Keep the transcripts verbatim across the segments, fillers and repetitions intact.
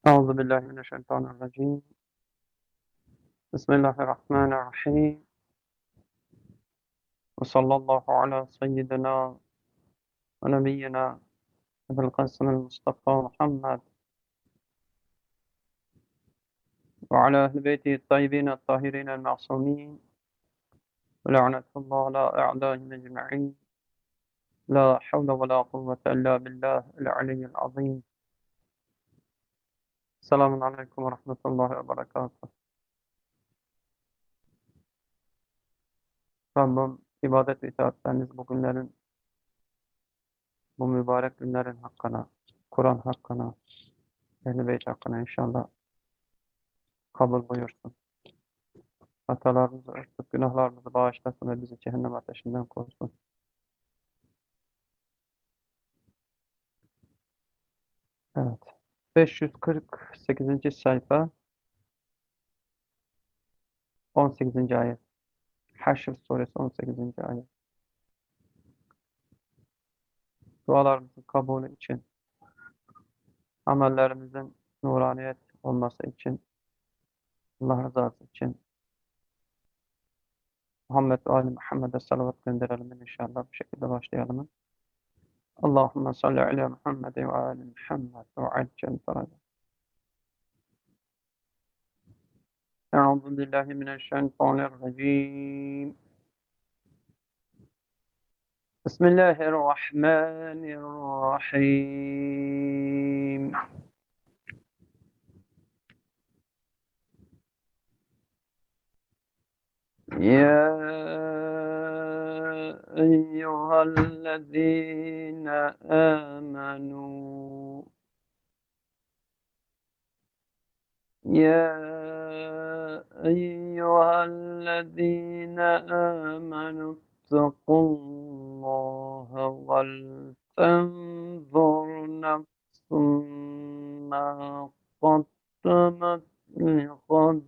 أعوذ بالله من الشيطان الرجيم. بسم الله الرحمن الرحيم. وصلى الله على سيدنا ونبينا أبي القاسم المصطفى محمد وعلى أهل بيته الطيبين الطاهرين المعصومين، ولعنة الله على أعدائهم أجمعين. لا حول ولا قوة إلا بالله العلي العظيم. السلام عليكم ورحمة الله وبركاته. Rabbim ibadet ve itaatleriniz bugünlerin, bu mübarek günlerin hakkına, Kur'an hakkına, Ehl-i Beyt hakkına inşallah kabul buyursun. Hatalarımızı örtüp günahlarımızı bağışlasın ve bizi cehennem ateşinden korusun. Evet. beş yüz kırk sekizinci sayfa on sekizinci ayet. Haşr suresi on sekizinci ayet. Dualarımızın kabulü için, amellerimizin nuraniyet olması için, Allah rızası için Muhammed ve Ali Muhammed'e salavat gönderelim inşallah. Bu şekilde başlayalım. Allahümme salli ala Muhammed ve Ali Muhammed ve accel feraca. Euzu billahi mineşşeytanirracim. Bismillahirrahmanirrahim. يا أيها الذين آمنوا يا أيها الذين آمنوا اتقوا الله ولتنظر نفس ما قدمت لغد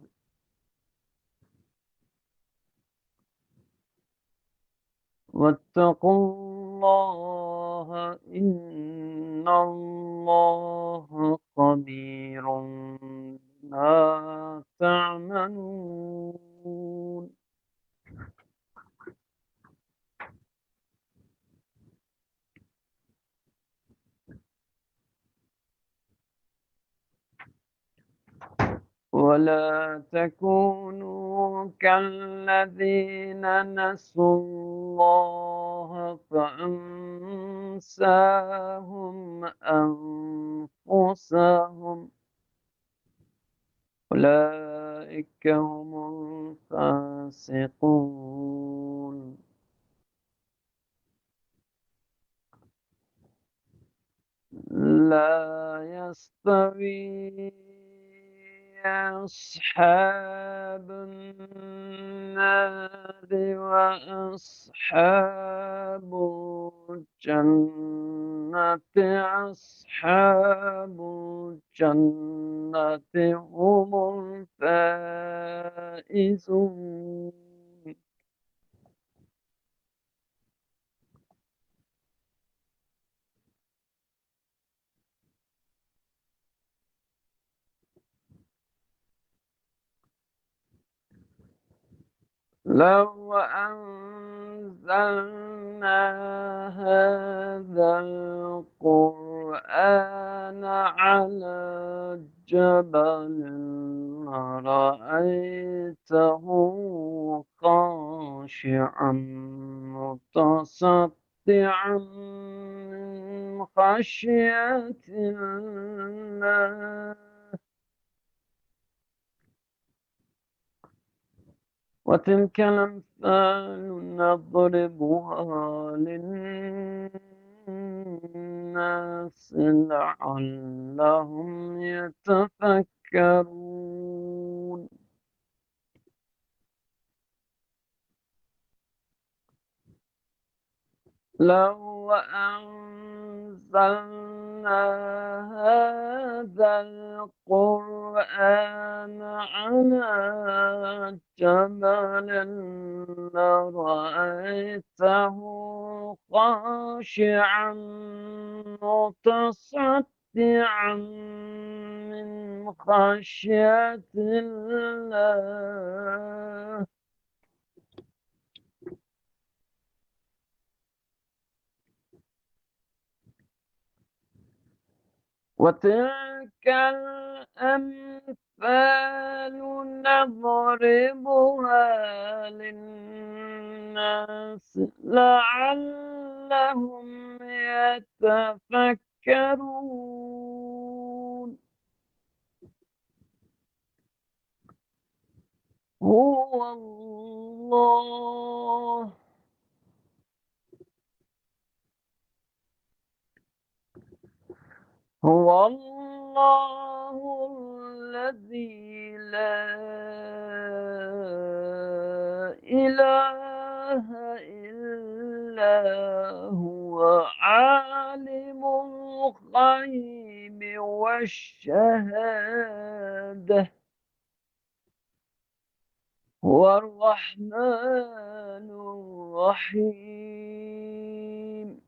واتقوا الله إن الله خبير بما تعملون. ولا تكونوا كالذين نسوا الله فأنساهم أنفسهم أولئك هم الفاسقون. لا يستوي أصحاب النار وأصحاب الجنة أصحاب الجنة هم الفائزون. لو أنزلنا هذا القرآن على جبل لرأيته خاشعا متصدعا من خشية الله. وتلك الأمثال نضربها للناس لعلهم يتفكرون. لو أنزلنا هذا القرآن على جبل لرأيته خاشعا متصدعا من خشية الله. وتلك الأمثال نضربها للناس لعلهم يتفكرون. هو الله هو الله الذي لا إله إلا هو عالم الغيب والشهادة هو الرحمن الرحيم.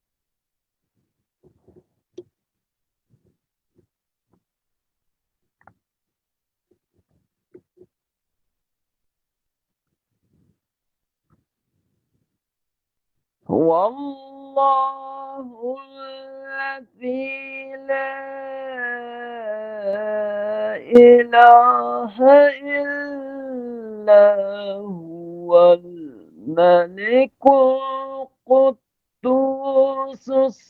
هو الله الذي لا إله إلا هو الملك القدوس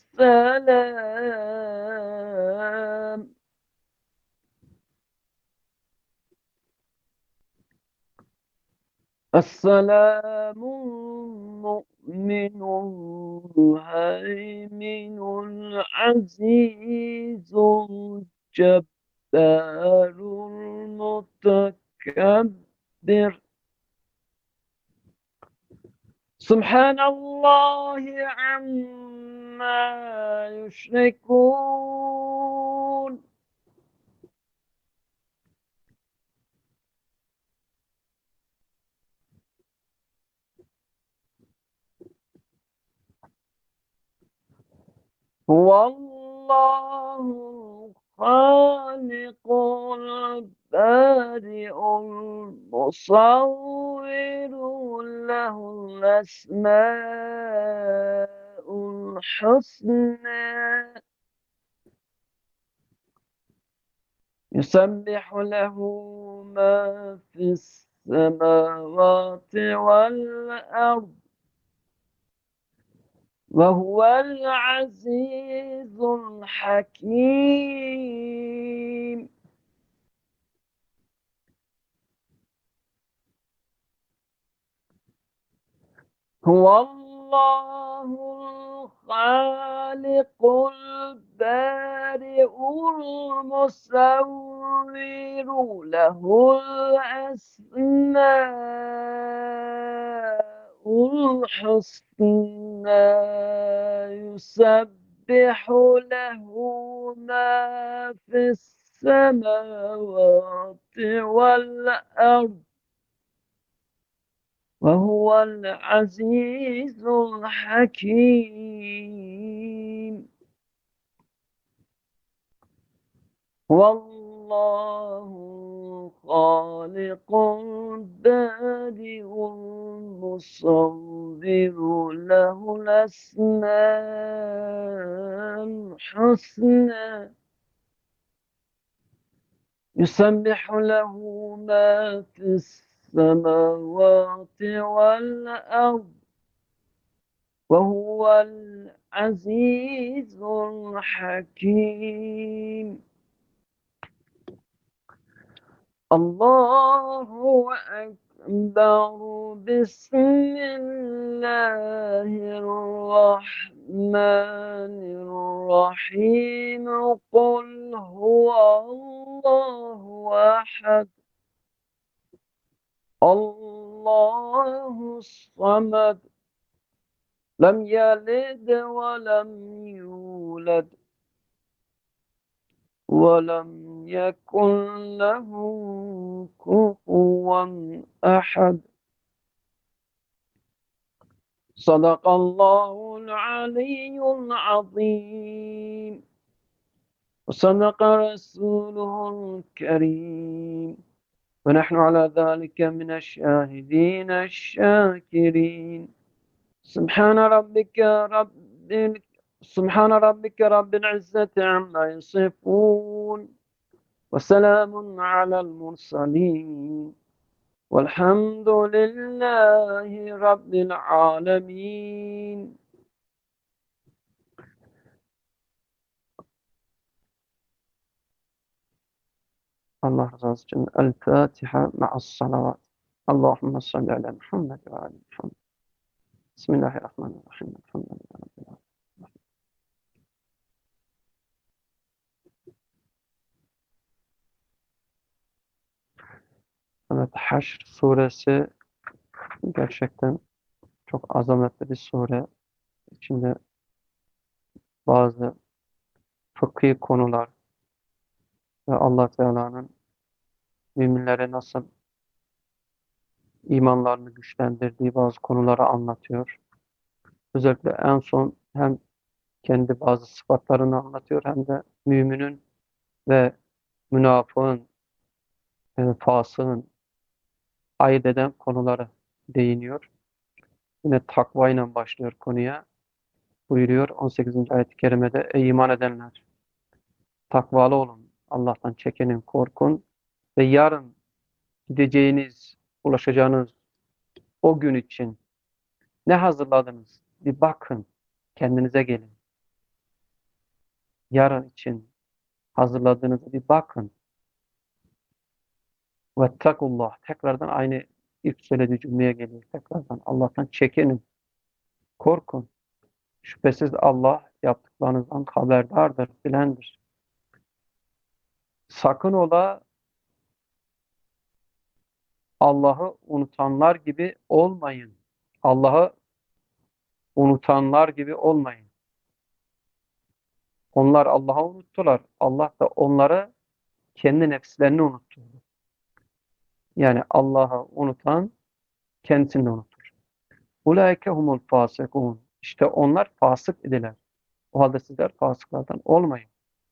السلام السلام المؤمن المهيمن العزيز الجبار المتكبر. سبحان الله عما يشركون. هو الله الخالق البارئ المصور له الأسماء الحسنى يسبح له ما في السماوات والأرض وهو العزيز الحكيم. هو الله الخالق البارئ المصور له الأسماء الحسنى يسبح له ما في السماوات والأرض وهو العزيز الحكيم. والله خالق البارئ المصور له الأسماء الحسنى يسبح له ما في السماوات والأرض وهو العزيز الحكيم. الله أكبر. بسم الله الرحمن الرحيم. قل هو الله أحد الله الصمد لم يلد ولم يولد ولم يكن له كفوا أحد. صدق الله العلي العظيم. وصدق رسوله الكريم ونحن على ذلك من الشاهدين الشاكرين سبحان ربك رب سبحان ربك رب العزة عما يصفون وسلام على المرسلين والحمد لله رب العالمين. Allah rızası için El Fatiha ma'as salavat. Allahümme salli ala Muhammed ve ali Muhammed. Bismillahirrahmanirrahim. Elhamdülillahi Rabbil alemin. Evet, Haşr suresi gerçekten çok azametli bir sure. İçinde bazı fıkhi konular ve Allah Teala'nın müminlere nasıl imanlarını güçlendirdiği bazı konuları anlatıyor. Özellikle en son hem kendi bazı sıfatlarını anlatıyor hem de müminin ve münafığın, e, fasığın ayırt eden konuları değiniyor. Yine takvayla başlıyor konuya. Buyuruyor on sekizinci ayet-i kerimede: Ey iman edenler! Takvalı olun. Allah'tan çekinin, korkun ve yarın gideceğiniz, ulaşacağınız o gün için ne hazırladınız? Bir bakın, kendinize gelin. Yarın için hazırladığınızı bir bakın. Vettakullah. Tekrardan aynı ilk söylediği cümleye geliyor. Tekrardan Allah'tan çekinin, korkun. Şüphesiz Allah yaptıklarınızdan haberdardır, bilendir. Sakın ola Allah'ı unutanlar gibi olmayın. Allah'ı unutanlar gibi olmayın. Onlar Allah'ı unuttular. Allah da onları kendi nefislerini unuttu. Yani Allah'ı unutan kendisini de unutur. Ulaike humul fasikun. İşte onlar fasık idiler. O halde sizler fasıklardan olmayın.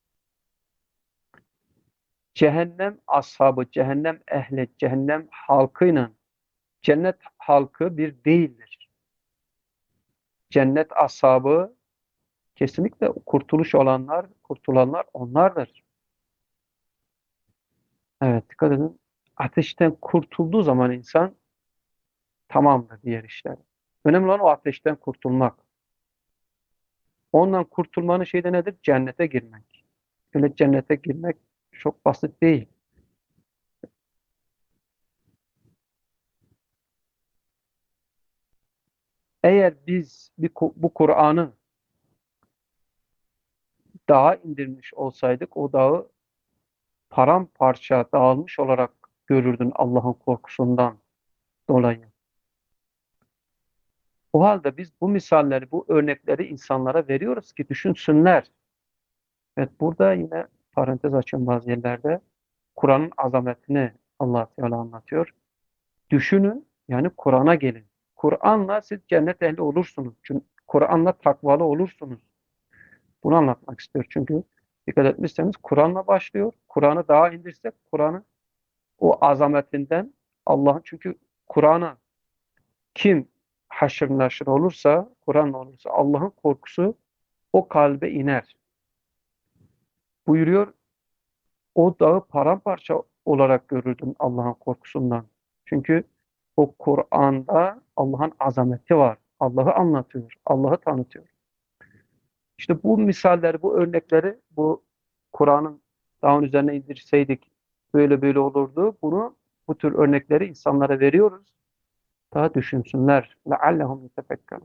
Cehennem ashabı, cehennem ehli, cehennem halkıyla cennet halkı bir değildir. Cennet ashabı kesinlikle kurtuluş olanlar, kurtulanlar onlardır. Evet, dikkat edin. Ateşten kurtulduğu zaman insan tamamdır diğer işler. Önemli olan o ateşten kurtulmak. Ondan kurtulmanın şeyi de nedir? Cennete girmek. Öyle cennete girmek çok basit değil. Eğer biz bir, bu Kur'an'ı dağa indirmiş olsaydık, o dağı paramparça dağılmış olarak görürdün Allah'ın korkusundan dolayı. O halde biz bu misalleri, bu örnekleri insanlara veriyoruz ki düşünsünler. Evet, burada yine parantez açıyorum bazı yerlerde. Kur'an'ın azametini Allah Teala anlatıyor. Düşünün, yani Kur'an'a gelin. Kur'an'la siz cennet ehli olursunuz. Çünkü Kur'an'la takvalı olursunuz. Bunu anlatmak istiyor. Çünkü dikkat etmişseniz Kur'an'la başlıyor. Kur'an'ı daha indirsek Kur'an'ı o azametinden Allah'ın, çünkü Kur'an'a kim haşır naşır olursa, Kur'an olursa Allah'ın korkusu o kalbe iner. Buyuruyor, o dağı paramparça olarak görürdün Allah'ın korkusundan. Çünkü o Kur'an'da Allah'ın azameti var. Allah'ı anlatıyor, Allah'ı tanıtıyor. İşte bu misalleri, bu örnekleri, bu Kur'an'ın daha üzerine indirseydik böyle böyle olurdu. Bunu, bu tür örnekleri insanlara veriyoruz. Daha düşünsünler. لَعَلَّهُمْ يَتَفَكَّرُونَ.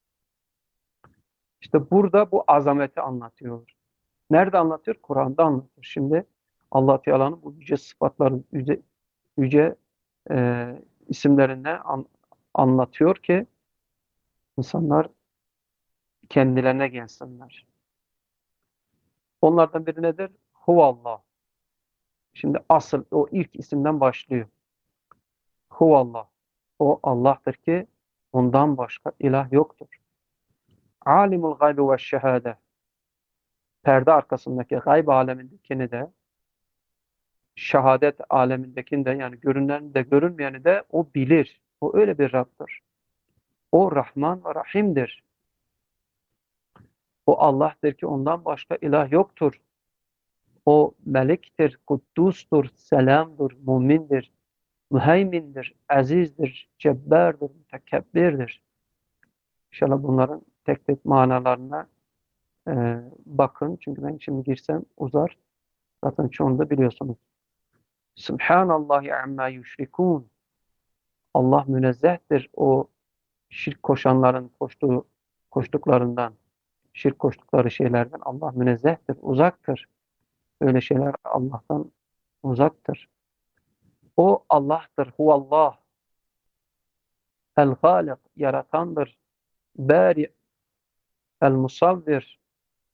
İşte burada bu azameti anlatıyor. Nerede anlatıyor? Kur'an'da anlatıyor. Şimdi Allah Teala'nın bu yüce sıfatların, yüce, yüce e, isimlerine an, anlatıyor ki insanlar kendilerine gelsinler. Onlardan biri nedir? Huvallah. Şimdi asıl o ilk isimden başlıyor. Huvallah. O Allah'tır ki ondan başka ilah yoktur. Alimul gaybi ve şehade. perde arkasındaki gayb alemindekini de, şehadet alemindekini de, yani görüneni de görünmeyeni de o bilir. O öyle bir Rabb'dir. O Rahman ve Rahim'dir. O Allah'tır ki ondan başka ilah yoktur. O Melik'tir, Kuddus'tur, Selam'dır, Mumin'dir, Müheymin'dir, Aziz'dir, Cebbar'dır, Mütekebbir'dir. İnşallah bunların tek tek manalarına e, bakın. Çünkü ben şimdi girsem uzar. Zaten çoğunu da biliyorsunuz. Subhanallahi amma yüşrikûn. Allah münezzehtir o şirk koşanların koştuğu, koştuklarından, şirk koştukları şeylerden Allah münezzehtir, uzaktır. Öyle şeyler Allah'tan uzaktır. O Allah'tır. Huvallah. El-Halik. Yaratandır. Bari. El-Musavvir.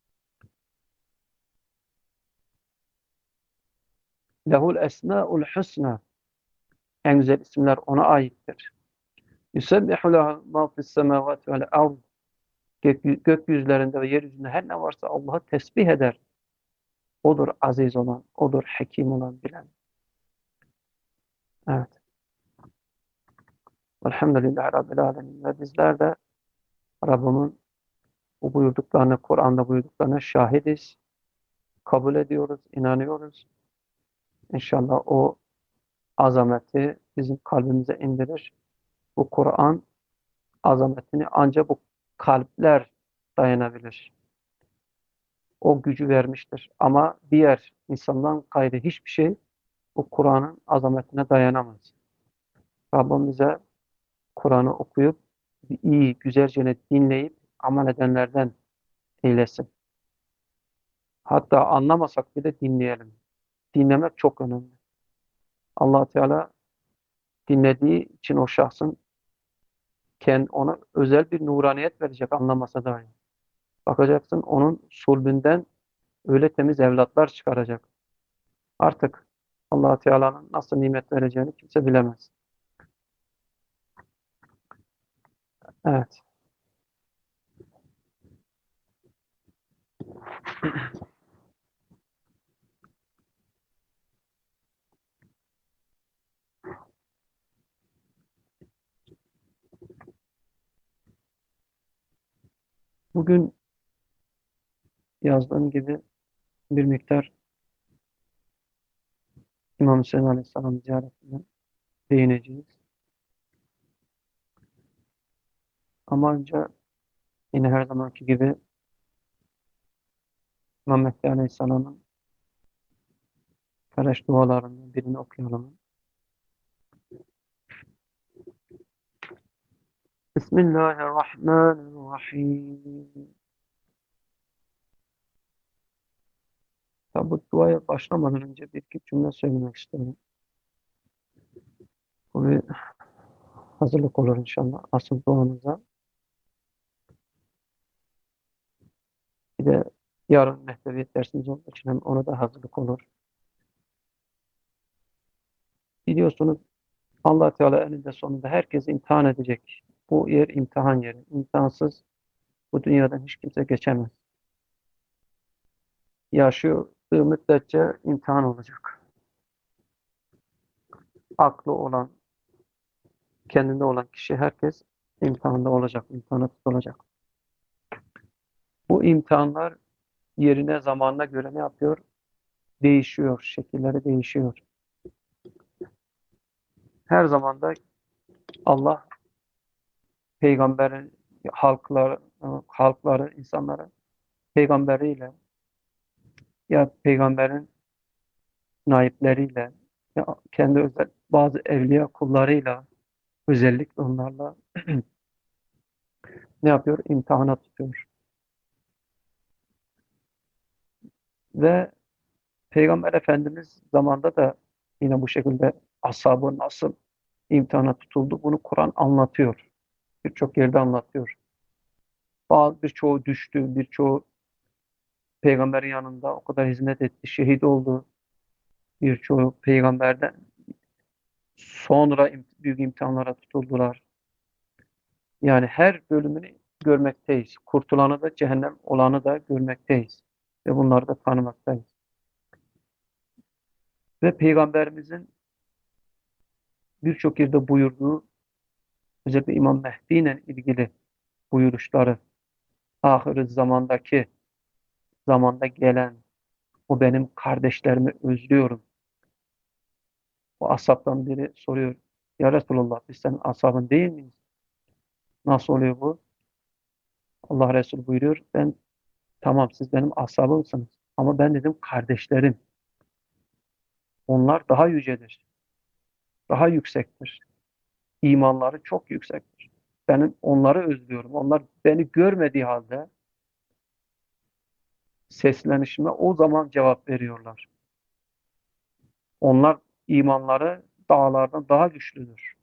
Lehul esmâ'ul husna. En güzel isimler ona aittir. Yusebbihu lehu mâ fissemâvâti vel ard. Gök, gökyüzlerinde ve yeryüzünde her ne varsa Allah'ı tesbih eder. Odur aziz olan, odur hakim olan, bilen. Evet. Elhamdülillahi Rabbil alemin. Ve bizler de Rabbimin bu buyurduklarını, Kur'an'da buyurduklarına şahidiz. Kabul ediyoruz, inanıyoruz. İnşallah o azameti bizim kalbimize indirir. Bu Kur'an azametini ancak bu kalpler dayanabilir. O gücü vermiştir. Ama diğer insandan gayrı hiçbir şey bu Kur'an'ın azametine dayanamaz. Rabbim bize Kur'an'ı okuyup iyi, güzelce dinleyip amel edenlerden eylesin. Hatta anlamasak bile dinleyelim. Dinlemek çok önemli. Allah Teala dinlediği için o şahsın kendi ona özel bir nuraniyet verecek anlamasa dahi. Bakacaksın onun sulbünden öyle temiz evlatlar çıkaracak. Artık Allah Teala'nın nasıl nimet vereceğini kimse bilemez. Evet. Bugün yazdığım gibi bir miktar İmam Hüseyin Aleyhisselam ziyaretine değineceğiz. Ama önce yine her zamanki gibi İmam Mehdi Aleyhisselam'ın Fereş dualarından birini okuyalım. Bismillahirrahmanirrahim. Tabi bu duaya başlamadan önce bir iki cümle söylemek istiyorum. Bu bir hazırlık olur inşallah asıl duamıza. Bir de yarın mehdeviyet dersimiz olduğu için hem ona da hazırlık olur. Biliyorsunuz Allah Teala eninde sonunda herkesi imtihan edecek. Bu yer imtihan yeri. İmtihansız bu dünyadan hiç kimse geçemez. Yaşıyor müddetçe imtihan olacak. Aklı olan, kendinde olan kişi herkes imtihanda olacak, imtihana tutulacak. Bu imtihanlar yerine, zamanına göre ne yapıyor? Değişiyor, şekilleri değişiyor. Her zaman da Allah peygamberin halkları, halkları, insanları peygamberiyle ya peygamberin naipleriyle ya kendi özel bazı evliya kullarıyla özellikle onlarla ne yapıyor? İmtihana tutuyor. Ve Peygamber Efendimiz zamanında da yine bu şekilde ashabı nasıl imtihana tutuldu bunu Kur'an anlatıyor. Birçok yerde anlatıyor. Bazı birçoğu düştü, birçoğu peygamberin yanında o kadar hizmet etti, şehit oldu. Birçoğu peygamberden sonra im- büyük imtihanlara tutuldular. Yani her bölümünü görmekteyiz. Kurtulanı da cehennem olanı da görmekteyiz. ve bunları da tanımaktayız. Ve Peygamberimizin birçok yerde buyurduğu, özellikle İmam Mehdi ile ilgili buyuruşları, ahir zamandaki, zamanda gelen, o benim kardeşlerimi özlüyorum. O ashabtan biri soruyor, ya Resulullah biz senin ashabın değil miyiz? Nasıl oluyor bu? Allah Resulü buyuruyor, ben tamam siz benim ashabımsınız ama ben dedim kardeşlerim. Onlar daha yücedir, daha yüksektir. İmanları çok yüksektir. Benim onları özlüyorum. Onlar beni görmediği halde seslenişime o zaman cevap veriyorlar. Onlar imanları dağlardan daha güçlüdür.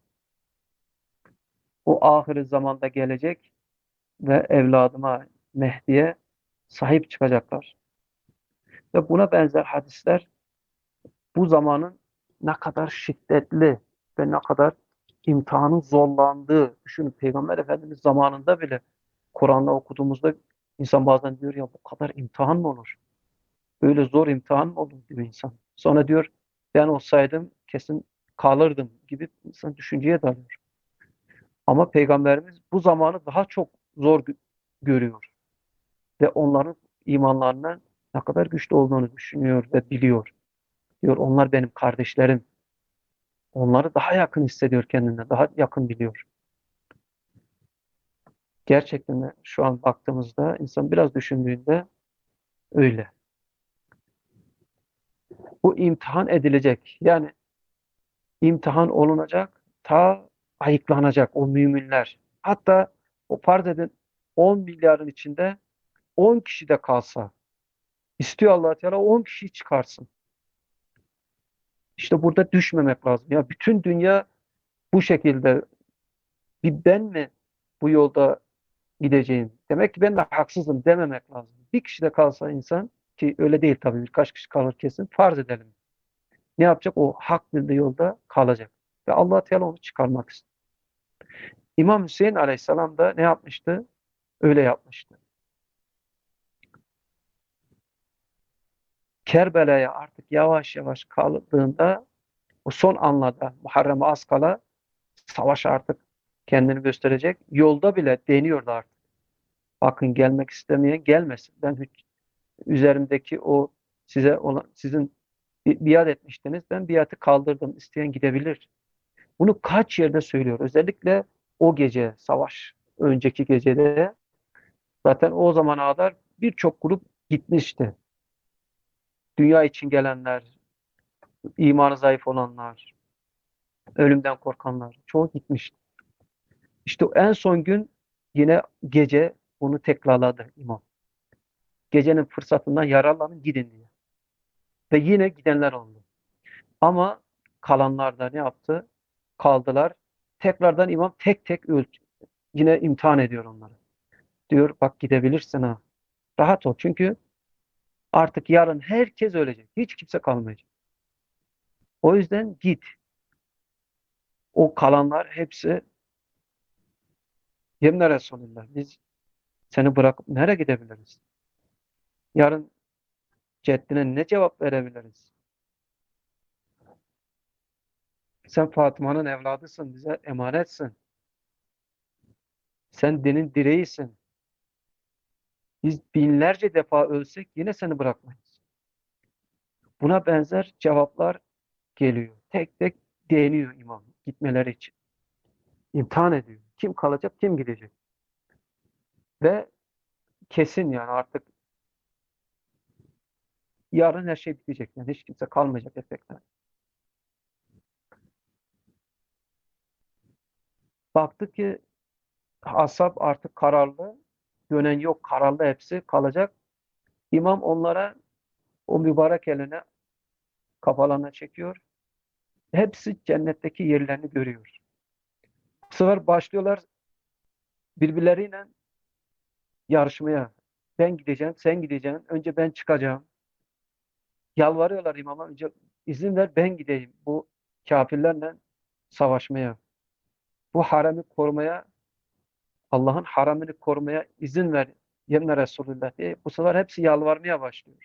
O ahir zamanda gelecek ve evladıma Mehdi'ye sahip çıkacaklar. Ve buna benzer hadisler bu zamanın ne kadar şiddetli ve ne kadar imtihanın zorlandığı, düşünün Peygamber Efendimiz zamanında bile Kur'an'da okuduğumuzda insan bazen diyor ya bu kadar imtihan mı olur? Böyle zor imtihan mı olur diyor insan. Sonra diyor ben olsaydım kesin kalırdım gibi insan düşünceye dalıyor. Ama Peygamberimiz bu zamanı daha çok zor gö- görüyor ve onların imanlarının ne kadar güçlü olduğunu düşünüyor ve biliyor. Diyor onlar benim kardeşlerim. Onları daha yakın hissediyor kendine, daha yakın biliyor. Gerçekten de şu an baktığımızda insan biraz düşündüğünde öyle. Bu imtihan edilecek. Yani imtihan olunacak, ta ayıklanacak o müminler. Hatta o farz edin on milyarın içinde on kişi de kalsa, istiyor Allah Teala on kişiyi çıkarsın. İşte burada düşmemek lazım. Ya bütün dünya bu şekilde bir ben mi bu yolda gideceğim? Demek ki ben de haksızım dememek lazım. Bir kişi de kalsa insan ki öyle değil tabii birkaç kişi kalır kesin farz edelim. Ne yapacak? O hak bildiği yolda kalacak. Ve Allah Teala onu çıkarmak istiyor. İmam Hüseyin Aleyhisselam da ne yapmıştı? Öyle yapmıştı. Kerbela'ya artık yavaş yavaş kaldığında o son anlarda Muharrem-i az kala savaş artık kendini gösterecek. Yolda bile deniyordu artık. Bakın gelmek istemeyen gelmesin. Ben hü- üzerimdeki o size olan sizin bi- biat etmiştiniz. Ben biatı kaldırdım. İsteyen gidebilir. Bunu kaç yerde söylüyor. Özellikle o gece savaş önceki gecede zaten o zamana kadar birçok grup gitmişti. Dünya için gelenler, imanı zayıf olanlar, ölümden korkanlar çoğu gitmişti. İşte en son gün yine gece bunu tekrarladı imam. Gecenin fırsatından yararlanın gidin diye. Ve yine gidenler oldu. Ama kalanlar da ne yaptı? Kaldılar. Tekrardan imam tek tek ölçü. Yine imtihan ediyor onları. Diyor bak gidebilirsin ha. Rahat ol. Çünkü artık yarın herkes ölecek. Hiç kimse kalmayacak. O yüzden git. O kalanlar hepsi Yemne Resulullah. Biz seni bırakıp nereye gidebiliriz? Yarın ceddine ne cevap verebiliriz? Sen Fatıma'nın evladısın. Bize emanetsin. Sen dinin direğisin. Biz binlerce defa ölsek yine seni bırakmayız. Buna benzer cevaplar geliyor. Tek tek deniyor imam gitmeleri için. İmtihan ediyor. Kim kalacak, kim gidecek. Ve kesin yani artık yarın her şey bitecek. Yani hiç kimse kalmayacak efekten. Baktık ki ashab artık kararlı. Dönen yok, kararlı hepsi kalacak. İmam onlara o mübarek eline kafalarına çekiyor. Hepsi cennetteki yerlerini görüyor. Bu sefer başlıyorlar birbirleriyle yarışmaya. Ben gideceğim, sen gideceksin. Önce ben çıkacağım. Yalvarıyorlar imama. Önce izin ver ben gideyim. Bu kafirlerle savaşmaya. Bu haremi korumaya, Allah'ın haramını korumaya izin ver Yemne Resulullah diye. Bu sefer hepsi yalvarmaya başlıyor.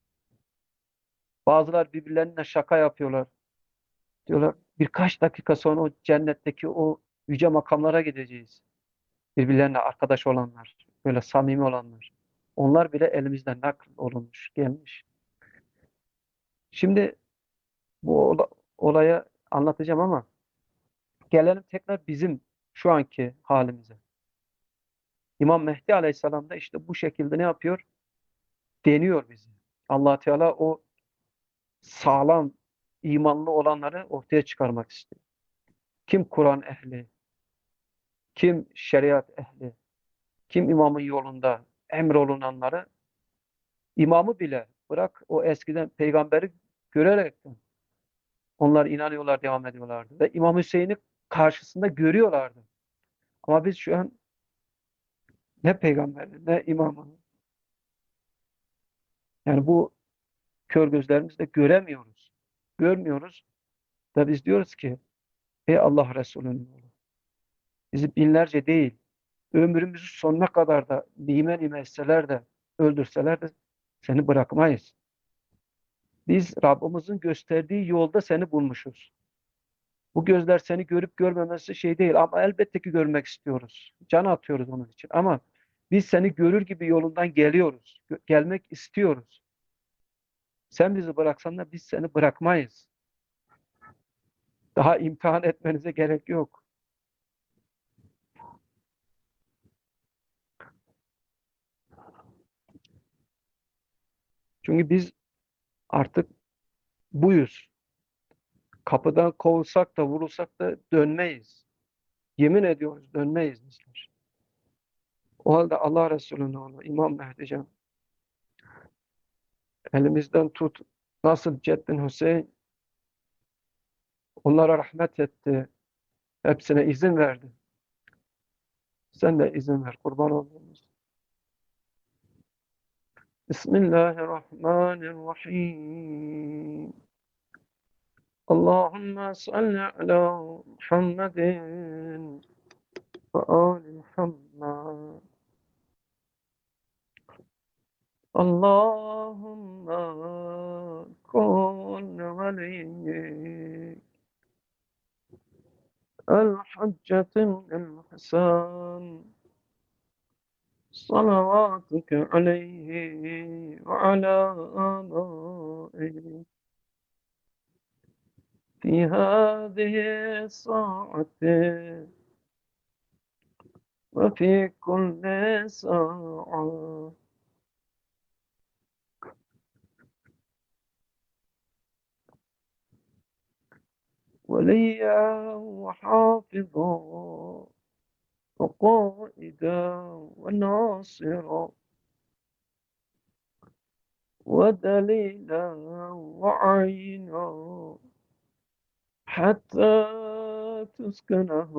Bazılar birbirlerine şaka yapıyorlar. Diyorlar birkaç dakika sonra o cennetteki o yüce makamlara gideceğiz. Birbirlerine arkadaş olanlar, böyle samimi olanlar. Onlar bile elimizden nakl olunmuş, gelmiş. Şimdi bu ola- olaya anlatacağım ama gelelim tekrar bizim şu anki halimize. İmam Mehdi Aleyhisselam da işte bu şekilde ne yapıyor? Deniyor bizi. Allah Teala o sağlam, imanlı olanları ortaya çıkarmak istiyor. Kim Kur'an ehli, kim şeriat ehli, kim imamın yolunda emrolunanları, imamı bile bırak o eskiden peygamberi görerek onlar inanıyorlar, devam ediyorlardı. Ve İmam Hüseyin'i karşısında görüyorlardı. Ama biz şu an ne peygamberi ne imamı, yani bu kör gözlerimizle göremiyoruz. Görmüyoruz da biz diyoruz ki ey Allah Resulü'nün oğlu, bizi binlerce değil, ömrümüzün sonuna kadar da lime lime etseler de öldürseler de seni bırakmayız. Biz Rabbimizin gösterdiği yolda seni bulmuşuz. Bu gözler seni görüp görmemesi şey değil ama elbette ki görmek istiyoruz. Can atıyoruz onun için ama biz seni görür gibi yolundan geliyoruz. Gö- Gelmek istiyoruz. Sen bizi bıraksan da biz seni bırakmayız. Daha imtihan etmenize gerek yok. Çünkü biz artık buyuz. Kapıdan kovulsak da vurulsak da dönmeyiz. Yemin ediyoruz dönmeyiz bizler. O halde Allah Resulü'nün oğlu İmam Mehdi Can elimizden tut. Nasıl Ceddin Hüseyin onlara rahmet etti. Hepsine izin verdi. Sen de izin ver kurban olduğumuz. Bismillahirrahmanirrahim. Allahümme salli ala Muhammedin ve ali Muhammed. Allahümme kun veliyyi el-haccetin el-Hasan. صلواتك عليه وعلى آبائه في هذه الساعة وفي كل ساعة وليا وحافظا وقائدا وناصرا ودليلا وعينا حتى تسكنه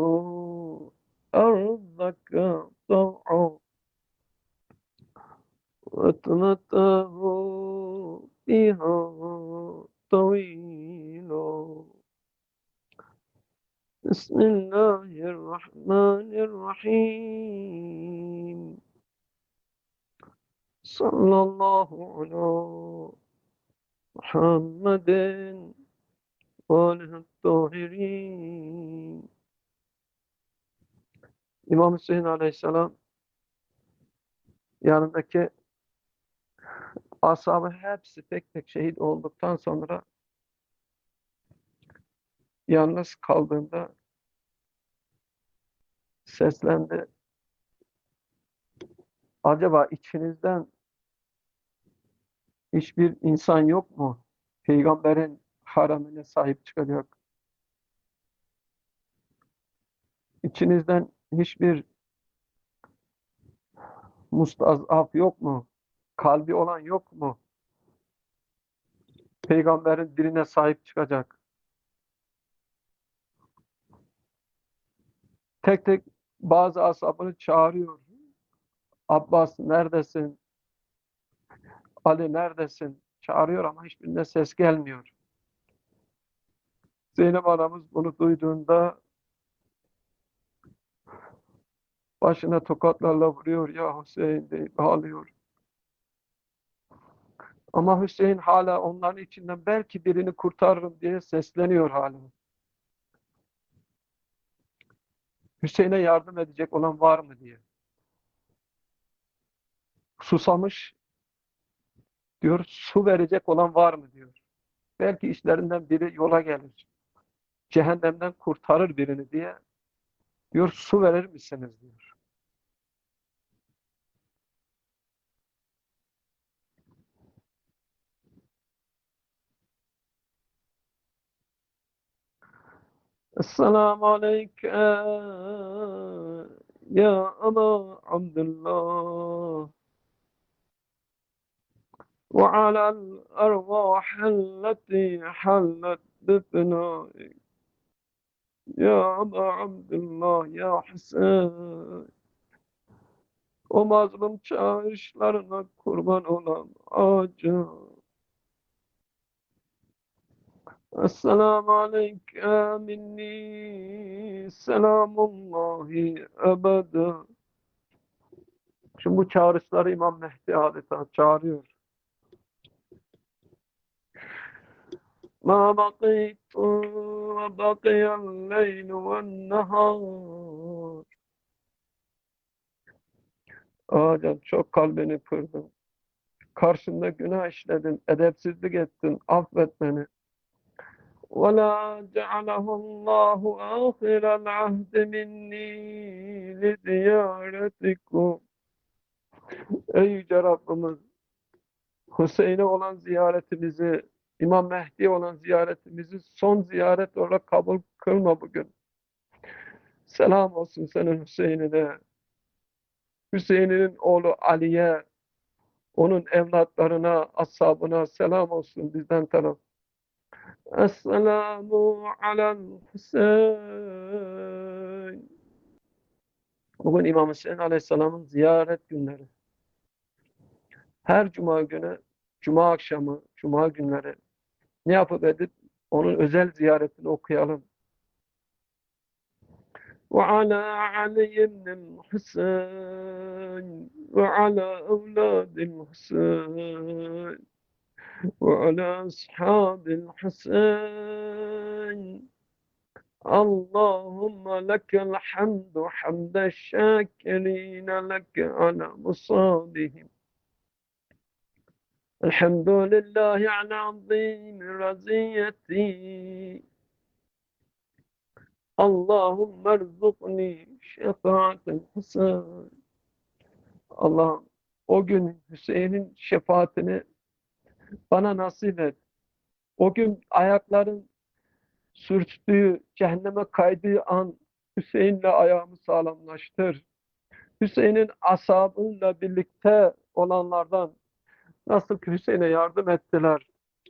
أرضك طوعا وتمته فيها طويلا بسم الله الرحمن الرحيم صلى الله على محمد وآله الطاهرين. İmam Hüseyin Aleyhisselam yanındaki ashabı hepsi tek tek şehit olduktan sonra yalnız kaldığında seslendi. Acaba içinizden hiçbir insan yok mu? Peygamberin haramine sahip çıkacak. İçinizden hiçbir mustazaf yok mu? Kalbi olan yok mu? Peygamberin birine sahip çıkacak. Tek tek bazı ashabını çağırıyor. Abbas neredesin? Ali neredesin? Çağırıyor ama hiçbirine ses gelmiyor. Zeynep anamız bunu duyduğunda Başına tokatlarla vuruyor, ya Hüseyin deyip ağlıyor. Ama Hüseyin hala onların içinden belki birini kurtarırım diye sesleniyor hala. Hüseyin'e yardım edecek olan var mı diye. Susamış, diyor, su verecek olan var mı diyor. Belki işlerinden biri yola gelir. Cehennemden kurtarır birini diye. Diyor, su verir misiniz diyor. Esselamu aleyke ya Aba Abdullah ve alel ervahelleti hallet bifnâik ya Aba Abdullah ya Hüseyin. O mazlum çağrışlarına kurban olan acı. Esselamu aleyke minni selamullahi ebeden. Şimdi bu çağrışları İmam Mehdi adeta çağırıyor. Ma bakitu ve bakiyel leylu ven nehar. Adem, çok kalbini kırdım. Karşında günah işledin, edepsizlik ettin, affet beni. وَلَا جَعَلَهُ اللّٰهُ آخِرَ الْعَهْدِ مِنِّي لِزِيَارَتِكُمْ. Ey Yüce Rabbimiz, Hüseyin'e olan ziyaretimizi, İmam Mehdi'ye olan ziyaretimizi son ziyaret olarak kabul kılma bugün. Selam olsun senin Hüseyin'ine, Hüseyin'in oğlu Ali'ye, onun evlatlarına, ashabına selam olsun bizden taraf. Esselamu alel Hüseyin. Bugün İmam Hüseyin Aleyhisselam'ın ziyaret günleri. Her cuma günü, cuma akşamı, cuma günleri ne yapıp edip onun özel ziyaretini okuyalım. وعلى علي بن الحسين وعلى أولاد الحسين وعلى أصحاب الحسين اللهم لك الحمد حمد الشاكرين لك على مصابهم الحمد لله على عظيم رزيتي اللهم ارزقني شفاعة الحسين. Allah'ım, o gün Hüseyin'in şefaatini bana nasip et. O gün ayakların sürçtüğü, cehenneme kaydığı an Hüseyin'le ayağımı sağlamlaştır. Hüseyin'in ashabıyla birlikte olanlardan nasıl ki Hüseyin'e yardım ettiler,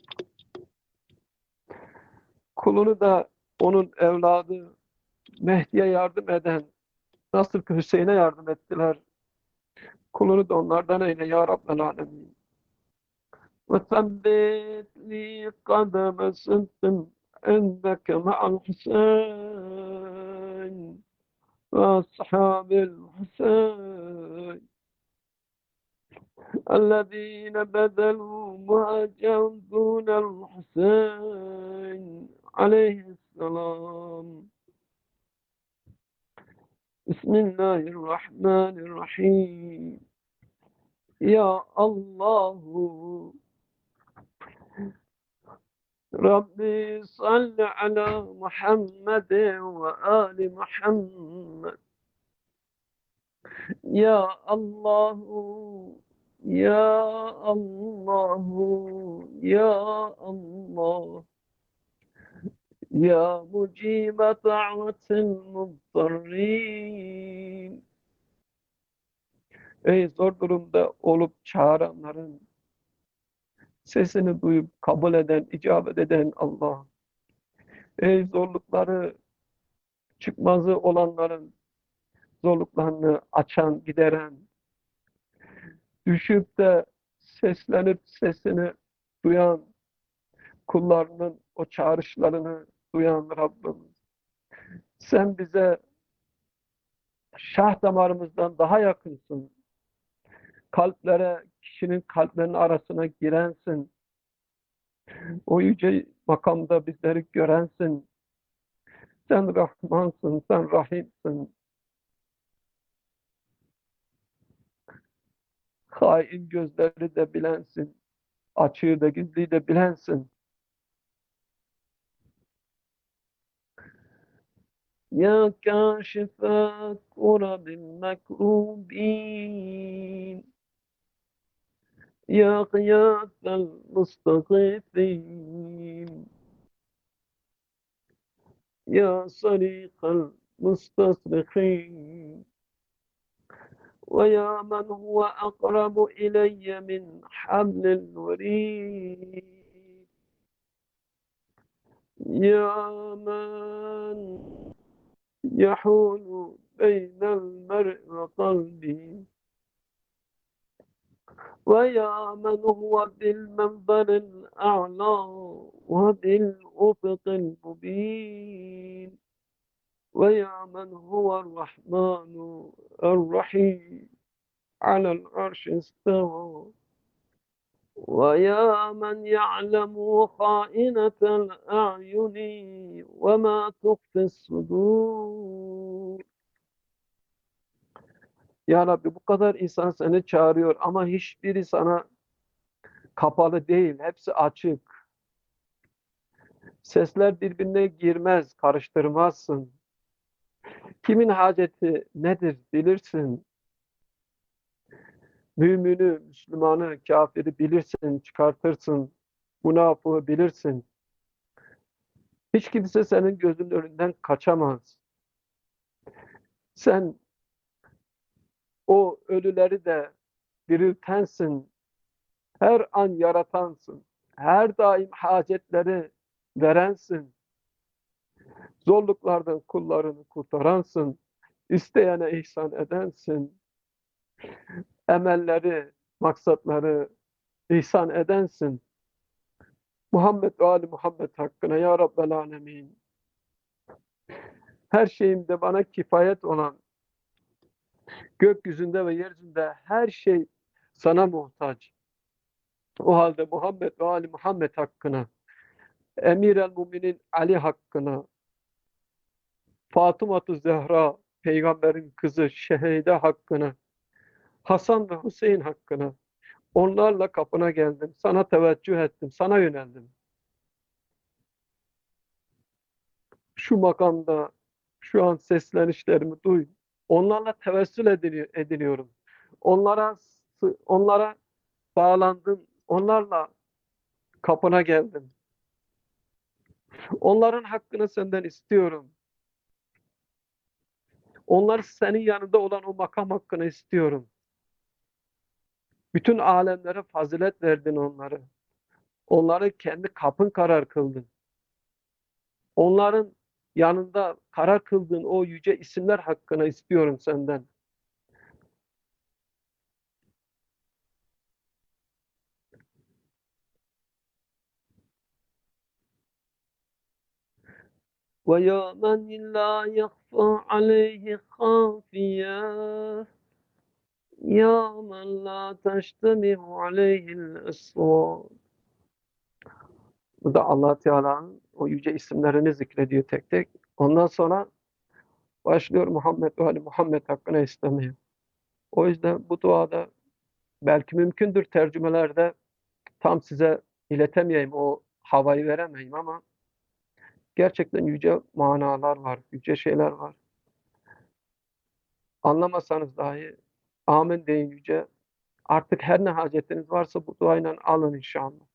kulunu da onun evladı Mehdi'ye yardım eden nasıl ki Hüseyin'e yardım ettiler, kulunu da onlardan eyle ya Rabbel Alemin. Ve sebbit li kademe sıdkın endeke ma'al Hüseyin ve ashabil Hüseyin الذين بذلوا مهاجرا دون الحسين عليه السلام. بسم الله الرحمن الرحيم. يا الله ربي صل على محمد وآل محمد. يا الله يا الله يا الله يا مجيب دعوة المضطرين. Ey zor durumda olup çağıranların sesini duyup kabul eden, icabet eden Allah. Ey zorlukları, çıkmazı olanların zorluklarını açan, gideren, düşüp de seslenip sesini duyan, kullarının o çağrışlarını duyan Rabbimiz. Sen bize Şah damarımızdan daha yakınsın. Kalplere, kişinin kalplerinin arasına girensin. O yüce makamda bizleri görensin. Sen Rahmansın, sen Rahimsin. Hain gözleri de bilensin. Açığı da gizliyi de bilensin. Ya kâşife kurabil mekrubin. Ya gıyâsel mustagîfin. Ya sarîkal mustasrikîn. ويا من هو أقرب إلي من حبل الوريد يا من يحول بين المرء وقلبي ويا من هو بالمنظر الأعلى وبالأفق المبين ويا من هو الرحمن الرحيم على العرش استوى ويا من يعلم خائنة الأعين وما تخفي الصدور. Ya Rabbi, bu kadar insan seni çağırıyor ama hiçbiri sana kapalı değil, hepsi açık. Sesler birbirine girmez, karıştırmazsın. Kimin haceti nedir bilirsin. Mümini, Müslümanı, kafiri bilirsin, çıkartırsın. Münafığı bilirsin. Hiç kimse senin gözünün önünden kaçamaz. Sen o ölüleri de diriltensin. Her an yaratansın. Her daim hacetleri verensin. Zorluklardan kullarını kurtaransın. İsteyene ihsan edensin. Emelleri, maksatları ihsan edensin. Muhammed ve Ali Muhammed hakkına ya Rabbel Alemin. Her şeyimde bana kifayet olan, gökyüzünde ve yeryüzünde her şey sana muhtaç. O halde Muhammed ve Ali Muhammed hakkına, Emir el-Müminin Ali hakkına, Fatıma-tı Zehra, Peygamberin kızı Şehide hakkına, Hasan ve Hüseyin hakkına, onlarla kapına geldim, sana teveccüh ettim, sana yöneldim. Şu makamda, şu an seslenişlerimi duy. Onlarla tevessül ediliyorum. Onlara, onlara bağlandım, onlarla kapına geldim. Onların hakkını senden istiyorum. Onlar senin yanında olan o makam hakkını istiyorum. Bütün alemlere fazilet verdin onları. Onları kendi kapın karar kıldın. Onların yanında karar kıldığın o yüce isimler hakkını istiyorum senden. وَيَا مَنْ لَا يَخْفَى عَلَيْهِ خَافِيَةٌ يَا مَنْ لَا تَجْتَمِعُ عَلَيْهِ الْأَصْوَاتُ. Bu da Allah Teala'nın o yüce isimlerini zikrediyor tek tek. Ondan sonra başlıyor Muhammed ve Ali Muhammed hakkına istemeye. O yüzden bu duada belki mümkündür tercümelerde tam size iletemeyeyim, o havayı veremeyim ama gerçekten yüce manalar var, yüce şeyler var. Anlamasanız dahi amin deyin yüce. Artık her ne hacetiniz varsa bu duayla alın inşallah.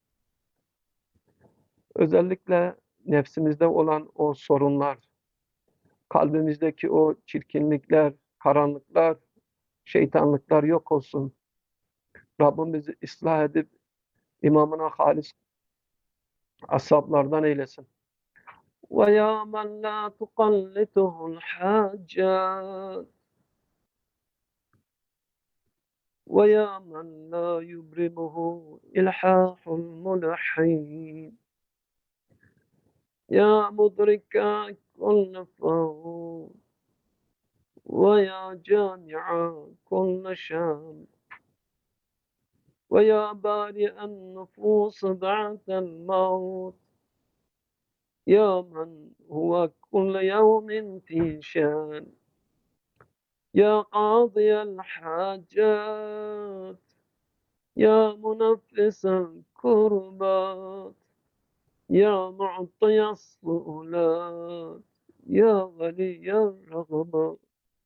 Özellikle nefsimizde olan o sorunlar, kalbimizdeki o çirkinlikler, karanlıklar, şeytanlıklar yok olsun. Rabbim bizi ıslah edip imamına halis ashablardan eylesin. وَيَا مَنْ لَا تُقَلِّتُهُ الْحَاجَاتِ وَيَا مَنْ لَا يُبْرِمُهُ إِلْحَاحُ الْمُلْحِينَ يَا مُدْرِكَ كُلِّ فَوْضٍ ويا جامع كل شان، ويا بارئ النفوس بعد الموت، يا من هو كل يوم في شان، يا قاضي الحاجات، يا منفس الكربات، يا معطي الصولات، يا ولي الرغبات،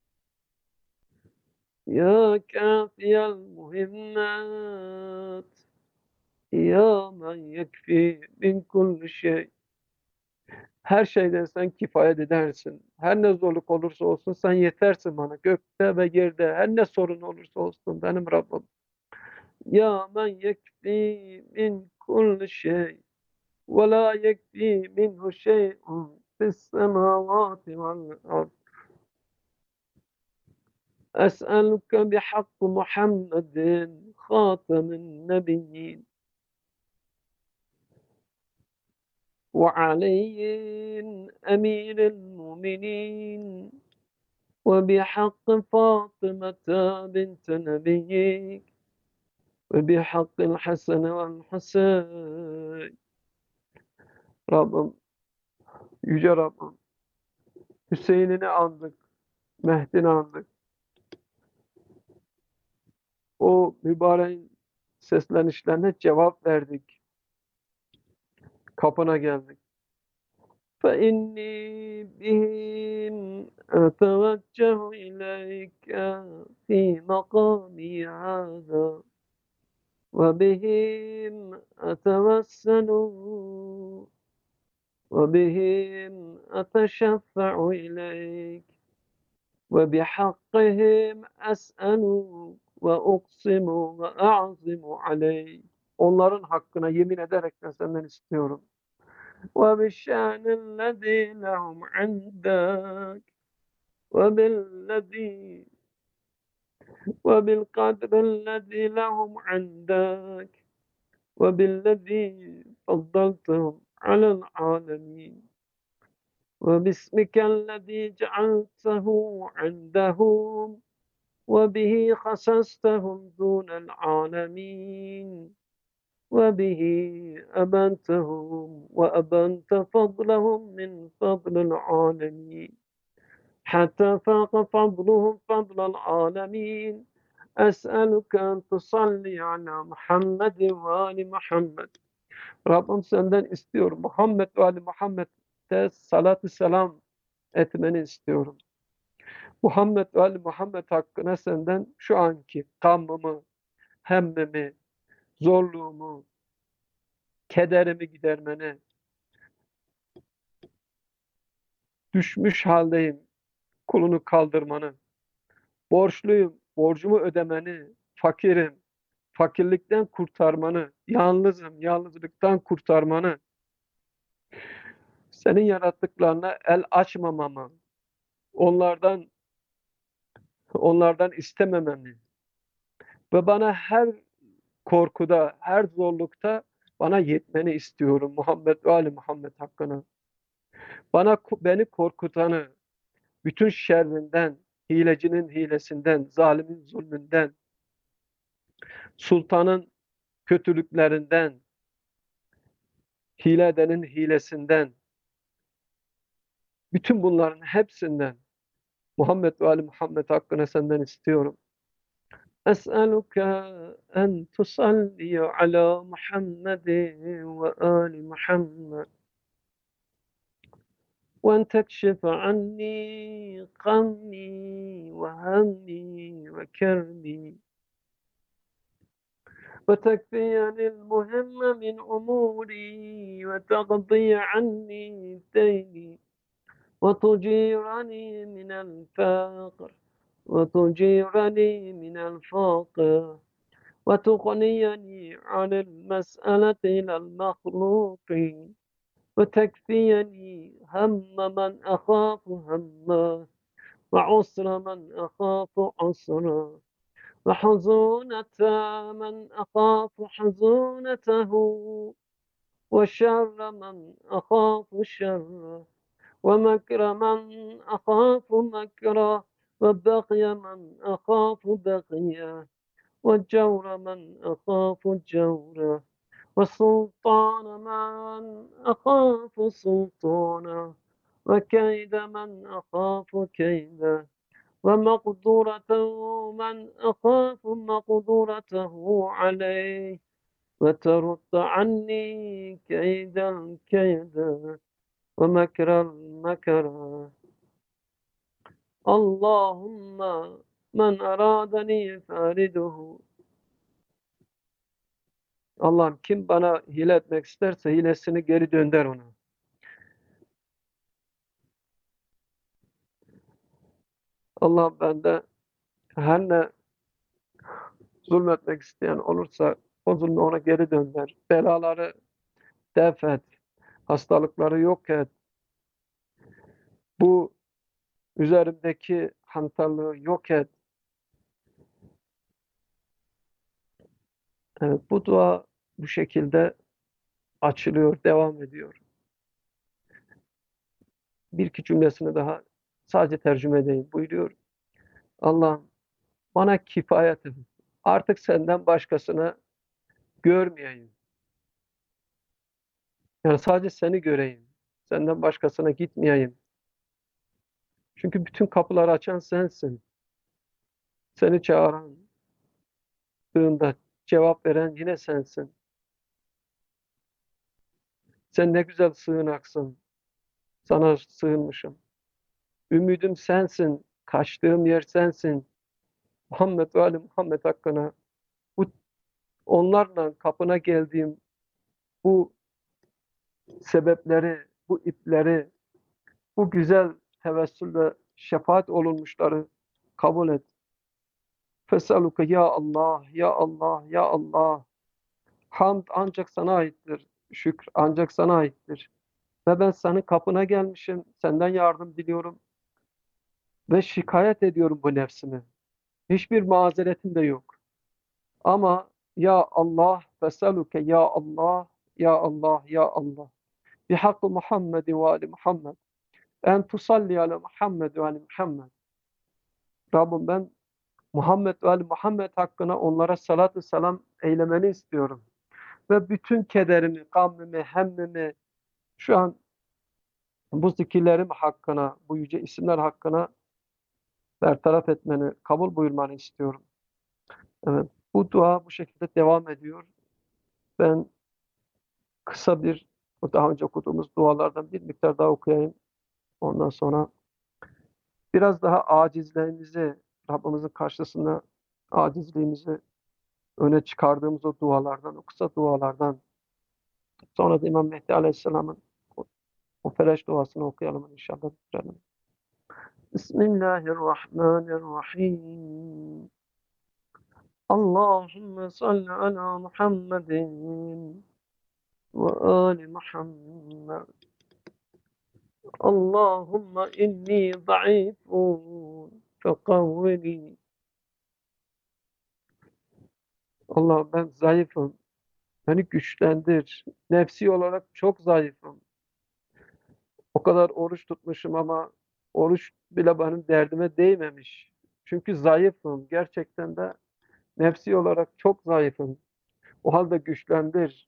يا كافي المهمات، يا من yekfi min kulli şey. Her şeyden sen kifayet edersin. Her ne zorluk olursa olsun sen yetersin bana. Gökte ve yerde her ne sorun olursa olsun benim Rabbim. Ya men yekfi min kulli şey. Ve la yekfi minhu şey'un fis semavati vel ard. أسألك بحق محمد خاتم النبيين وعلي أمير المؤمنين وبحق فاطمة بنت نبيك وبحق الحسن والحسين. Rabbim, Yüce Rabbim, Hüseyin'ini andık, Mehdi'ni andık. O mübareğin seslenişlerine cevap verdik. Kapına geldik. فإني بهم أتوجه إليك في مقامي هذا وبهم أتوسل وبهم أتشفع إليك وبحقهم أسأل وأقسم وأعظم عليك. Onların hakkına yemin ederekten senden istiyorum. وبالشأن الذي لهم عندك وبالذي وبالقدر الذي لهم عندك وبالذي فضلتهم على العالمين وباسمك الذي جعلته عندهم وبه خصصتهم دون العالمين وبه أبنتهم وأبنت فضلهم من فضل العالمين حتى فاق فضلهم فضل العالمين. أسألك أن تصلي على محمد وآل محمد. Rabbim senden istiyorum. Muhammed ve Ali Muhammed'e salatü selam etmeni istiyorum. Muhammed ve Ali Muhammed hakkına senden şu anki gammımı, hemmimi, zorluğumu, kederimi gidermeni, düşmüş haldeyim, kulunu kaldırmanı, borçluyum, borcumu ödemeni, fakirim, fakirlikten kurtarmanı, yalnızım, yalnızlıktan kurtarmanı, senin yarattıklarına el açmamamı, onlardan onlardan istemememi ve bana her korkuda, her zorlukta bana yetmeni istiyorum Muhammed ve Ali Muhammed hakkına. Bana beni korkutanı, bütün şerrinden, hilecinin hilesinden, zalimin zulmünden, sultanın kötülüklerinden, hile edenin hilesinden, bütün bunların hepsinden Muhammed ve Ali Muhammed hakkına senden istiyorum. أسألك أن تصلي على محمد وآل محمد وأن تكشف عني غمي وهمي وكربي وتكفيني المهم من أموري وتقضي عني ديني وتجيرني من الفقر وتجيرني من الفقر وتغنيني عن المسألة إلى المخلوقين وتكفيني هم من أخاف همه وعسر من أخاف عسره وحزونة من أخاف حزونته وشر من أخاف شره ومكر من أخاف مكره وبغي من أخاف بغيه وجور من أخاف جوره وسلطان من أخاف سلطانه وكيد من أخاف كيده ومقدرة من أخاف مقدرته عليه وترد عني كيد الكيد ومكر المكر اللهم من أرادني فارده. Allah'ım kim bana hile etmek isterse hilesini geri dönder ona. Allah bende her ne zulmetmek isteyen olursa o zulmü ona geri dönder. Belaları def et. Hastalıkları yok et. Bu üzerimdeki hantallığı yok et. Evet, bu dua bu şekilde açılıyor, devam ediyor. Bir iki cümlesini daha sadece tercüme edeyim. Buyuruyor. Allah'ım bana kifayet et. Artık senden başkasını görmeyeyim. Yani sadece seni göreyim. Senden başkasına gitmeyeyim. Çünkü bütün kapıları açan sensin. Seni çağırdığında cevap veren yine sensin. Sen ne güzel sığınaksın. Sana sığınmışım. Ümidim sensin. Kaçtığım yer sensin. Muhammed ve Ali Muhammed hakkına bu onlarla kapına geldiğim bu sebepleri, bu ipleri, bu güzel tevessül ve şefaat olunmuşları kabul et. Fesaluke ya Allah, ya Allah, ya Allah. Hamd ancak sana aittir. Şükür ancak sana aittir. Ve ben senin kapına gelmişim. Senden yardım diliyorum. Ve şikayet ediyorum bu nefsimi. Hiçbir mazeretim de yok. Ama ya Allah, fesaluke ya Allah, ya Allah, ya Allah. Bihakkı Muhammed ve Ali Muhammed. En tusalli ala Muhammed ve Ali Muhammed. Rabbim ben Muhammed ve Ali Muhammed hakkına onlara salatü selam eylemeni istiyorum. Ve bütün kederimi, gammimi, hemmimi şu an bu zikirlerim hakkına, bu yüce isimler hakkına bertaraf etmeni, kabul buyurmanı istiyorum. Evet, bu dua bu şekilde devam ediyor. Ben kısa bir, o daha önce okuduğumuz dualardan bir miktar daha okuyayım. Ondan sonra biraz daha acizliğimizi, Rabbimizin karşısında acizliğimizi öne çıkardığımız o dualardan, o kısa dualardan. Sonra da İmam Mehdi Aleyhisselam'ın o, o Feleş duasını okuyalım inşallah. Bitirelim. Bismillahirrahmanirrahim. Allahümme salli ala Muhammedin ve ali Muhammed. Allahümme inni zayıfun fekavvini. Allah ben zayıfım. Beni güçlendir. Nefsi olarak çok zayıfım. O kadar oruç tutmuşum ama oruç bile benim derdime değmemiş. Çünkü zayıfım. Gerçekten de nefsi olarak çok zayıfım. O halde güçlendir.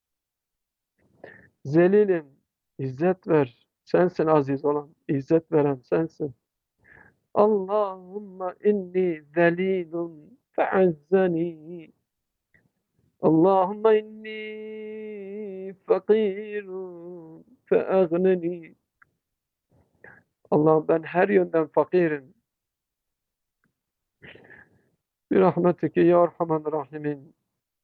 Zelilim. İzzet ver. Sensin aziz olan. İzzet veren sensin. Allahümme inni zelilun fe'azzani. Allahümme inni fakirun fe'agneni. Allah ben her yönden fakirim. Bir rahmetike ya Erhamen Rahimin.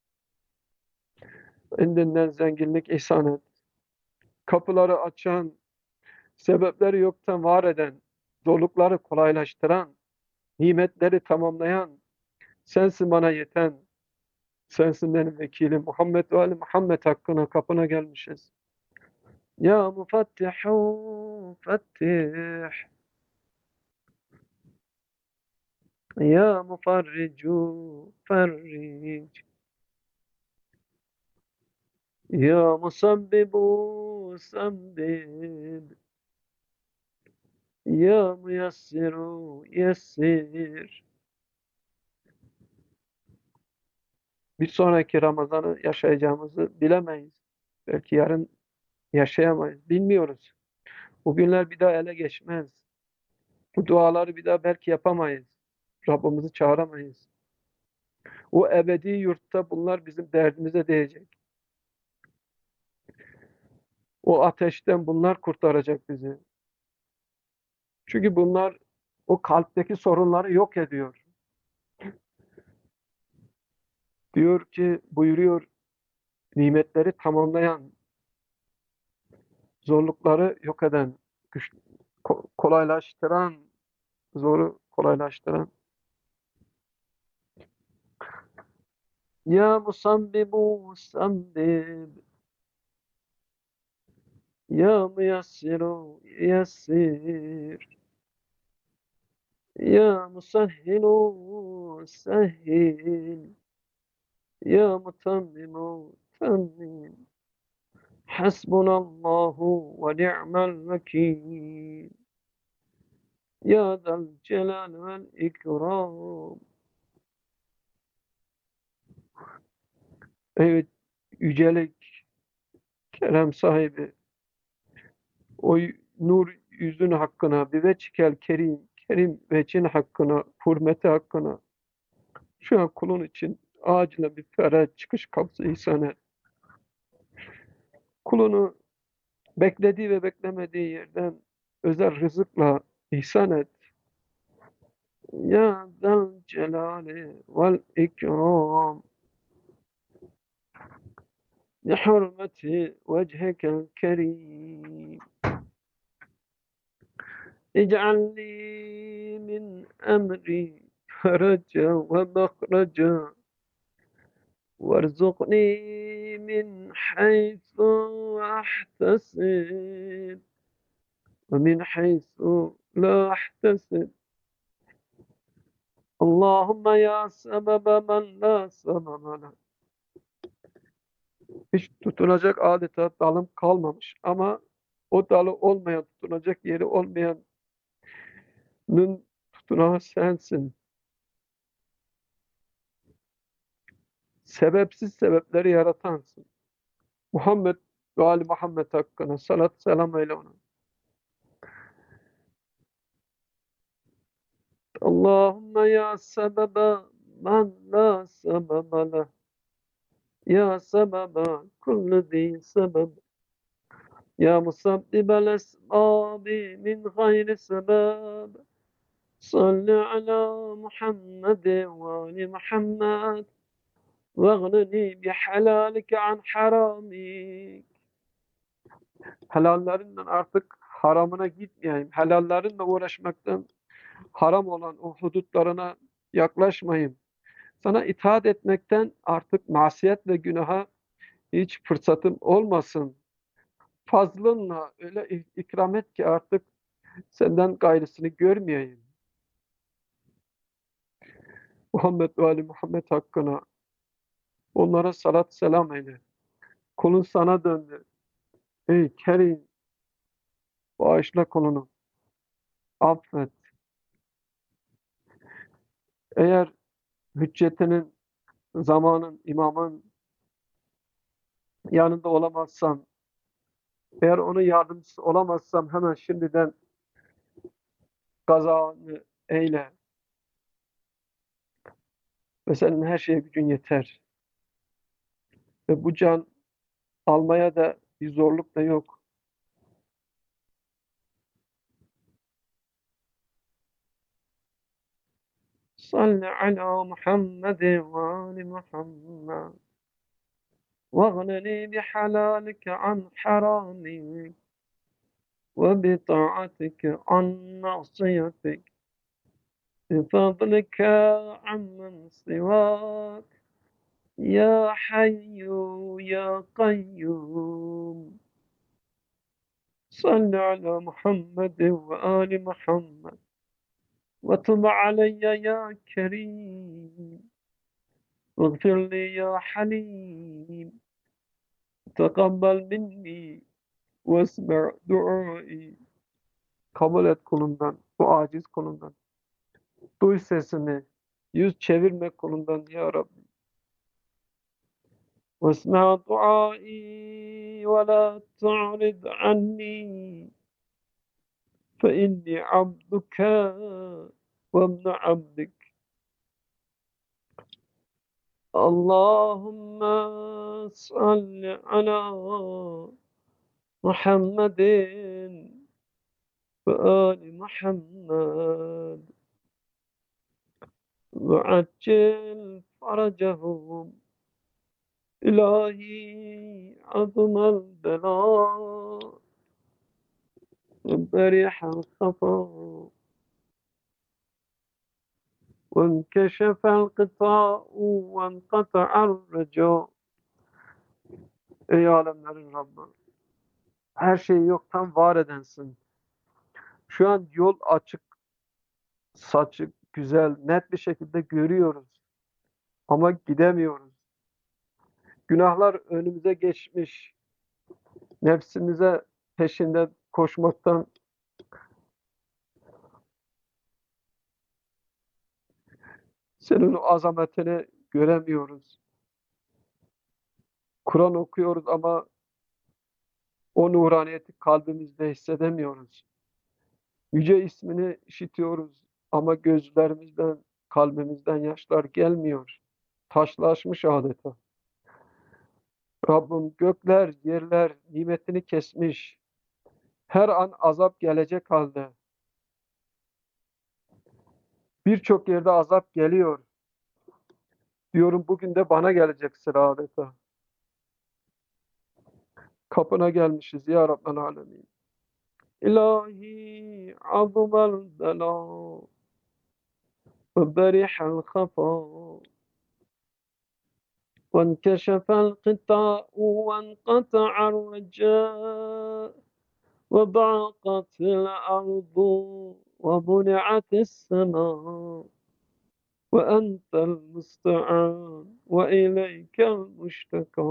İndinden zenginlik ihsan et. Kapıları açan, sebepleri yoktan var eden, zorlukları kolaylaştıran, nimetleri tamamlayan, sensin bana yeten, sensin benim vekilim. Muhammed ve Ali Muhammed hakkına kapına gelmişiz. Ya mufattihu fattih. Ya mufarricu farric. Ya musabbibu sabbib. Ya müyessiru yessir. Bir sonraki Ramazan'ı yaşayacağımızı bilemeyiz. Belki yarın yaşayamayız. Bilmiyoruz. Bu günler bir daha ele geçmez. Bu duaları bir daha belki yapamayız. Rabbimizi çağıramayız. O ebedi yurtta bunlar bizim derdimize değecek. O ateşten bunlar kurtaracak bizi. Çünkü bunlar o kalpteki sorunları yok ediyor. Diyor ki, buyuruyor, nimetleri tamamlayan, zorlukları yok eden, güç, ko- kolaylaştıran, zoru kolaylaştıran. Ya musabbibu musabbib, ya müyassiru yassir, ya musahhilu sahhil, ya mutammimu tammim. Hasbunallahu ve ni'mel vekil. Ya zal celal vel ikram. Evet, yücelik, kerem sahibi, o nur yüzün hakkına, bir veçkel kerim, kerim veçin hakkına, hürmeti hakkına, şu an kulun için acilen bir ferah çıkış kapısı ihsan et. Kulunu beklediği ve beklemediği yerden özel rızıkla ihsan et. Ya zal celali vel ikram. بحرمة وجهك الكريم اجعل لي من أمري فرجا ومخرجا وارزقني من حيث أحتسب ومن حيث لا أحتسب اللهم يا سبب من لا سبب له. Hiç tutunacak adeta dalım kalmamış ama o dalı olmayan, tutunacak yeri olmayanın tutunağı sensin. Sebepsiz sebepleri yaratansın. Muhammed ve Ali Muhammed hakkına salat selam eyle ona. Allahümme ya sebebe men la sebebe leh. Ya sebebe kullu zi sebeb. Ya musabbibel esbabi min gayri sebeb. Salli ala Muhammed ve Ali Muhammed. Vegnini bihalalike an haramik. Helallerinden artık haramına gitmeyeyim. Helallerinle uğraşmaktan haram olan o hudutlarına yaklaşmayayım. Sana itaat etmekten artık masiyet ve günaha hiç fırsatım olmasın. Fazlınla öyle ikram et ki artık senden gayrısını görmeyeyim. Muhammed ve Ali Muhammed hakkına onlara salat selam eyle. Kulun sana döndü. Ey Kerim, bağışla kulunu. Affet. Eğer hüccetinin, zamanın, imamın yanında olamazsam, eğer onun yardımcısı olamazsam hemen şimdiden kazanı eyle. Ve senin her şeye gücün yeter. Ve bu can almaya da bir zorluk da yok. Salli ala Muhammed ve ali Muhammed. واغنني بحلالك عن حرامك وبطاعتك عن معصيتك بفضلك عمن سواك يا حي يا قيوم صل على محمد وآل محمد وتب علي يا كريم واغفر لي يا حليم تقبل مني واسمع دعائي kabul et kulundan, bu aciz kulundan. Duy sesimi, yüz çevirme kulundan ya Rabbi. واسمع دعائي ولا تعرض عني فإني عبدك وابن عبدك اللهم صل على محمد وآل محمد وعجل فرجهم إلهي عظم البلاء وبرح الخفاء وانكشف القطاع وانقطع الرجاء. Ey alemlerin Rabbi, her şeyi yoktan var edensin. Şu an yol açık, saçık, güzel, net bir şekilde görüyoruz. Ama gidemiyoruz. Günahlar önümüze geçmiş. Nefsimize peşinde koşmaktan senin o azametini göremiyoruz. Kur'an okuyoruz ama o nuraniyeti kalbimizde hissedemiyoruz. Yüce ismini işitiyoruz ama gözlerimizden, kalbimizden yaşlar gelmiyor. Taşlaşmış adeta. Rabbim gökler, yerler nimetini kesmiş. Her an azap gelecek halde. Birçok yerde azap geliyor. Diyorum bugün de bana gelecek sıra adeta. Kapına gelmişiz ya Rabbel Alemin. İlahi azmal bela ve berihal khafa وانكشف القطاع وانقطع الرجاء وضاقت الأرض ومنعت السماء وأنت المستعان وإليك المشتكى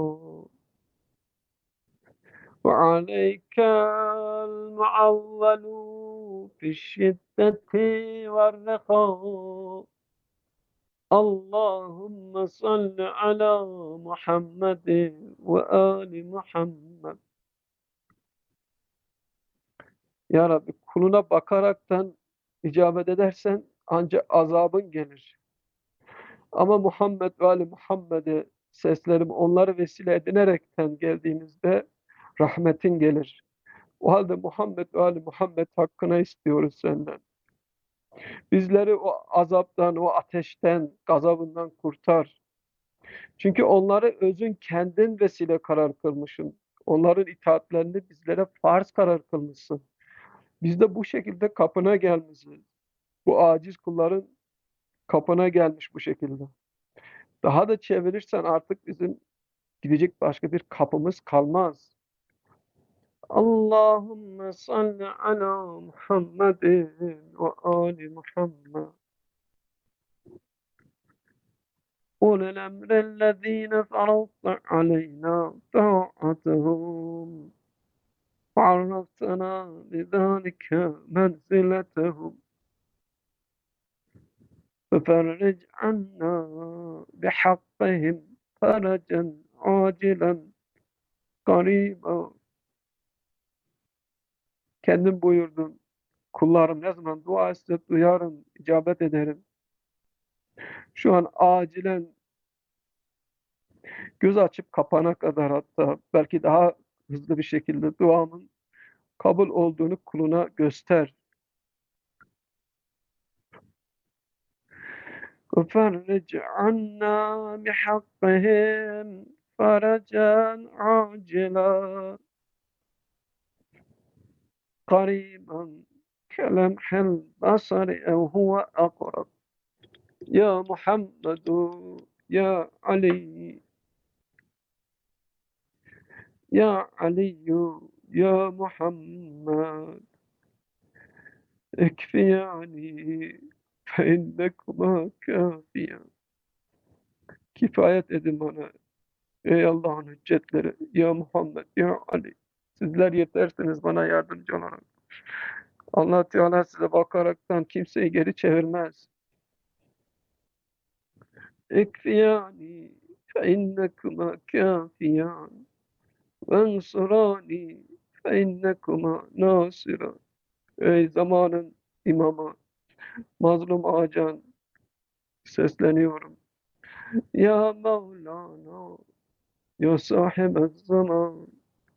وعليك المعول في الشدة والرخاء اللهم صل على محمد وآل Muhammed. Ya Rabbi kuluna bakaraktan icabet edersen ancak azabın gelir. Ama Muhammed ve Ali Muhammed'e seslerim onları vesile edinerekten geldiğimizde rahmetin gelir. O halde Muhammed ve Ali Muhammed hakkına istiyoruz senden. Bizleri o azaptan, o ateşten, gazabından kurtar. Çünkü onları özün kendin vesile karar kılmışsın. Onların itaatlerini bizlere farz karar kılmışsın. Biz de bu şekilde kapına gelmişiz. Bu aciz kulların kapına gelmiş bu şekilde. Daha da çevirirsen artık bizim gidecek başka bir kapımız kalmaz. Allahümme salli ala Muhammedin ve ali Muhammed. أولي الأمر الذين فرضت علينا طاعتهم وعرفتنا بذلك منزلتهم ففرج عنا بحقهم فرجا عاجلا قريبا. Kendim buyurdum. Kullarım ne zaman dua etse duyarım, icabet ederim. Şu an acilen göz açıp kapana kadar hatta belki daha hızlı bir şekilde duamın kabul olduğunu kuluna göster. وفرج عنا بحقهم فرجا عاجلا قريبا كلمح البصر أو هو أقرب يا محمد يا علي يا علي يا محمد اكفياني فإنكما كافيا. Kifayet edin bana ey Allah'ın hüccetleri ya Muhammed ya Ali. Sizler yetersiniz bana yardımcı olarak. Allah Teala size bakaraktan kimseyi geri çevirmez. İkfiyani fe innekuma kâfiyan ve ensurani fe innekuma nasiran. Ey zamanın imamı, mazlum Acan, sesleniyorum. Ya Mevlana, ya sahibez zaman.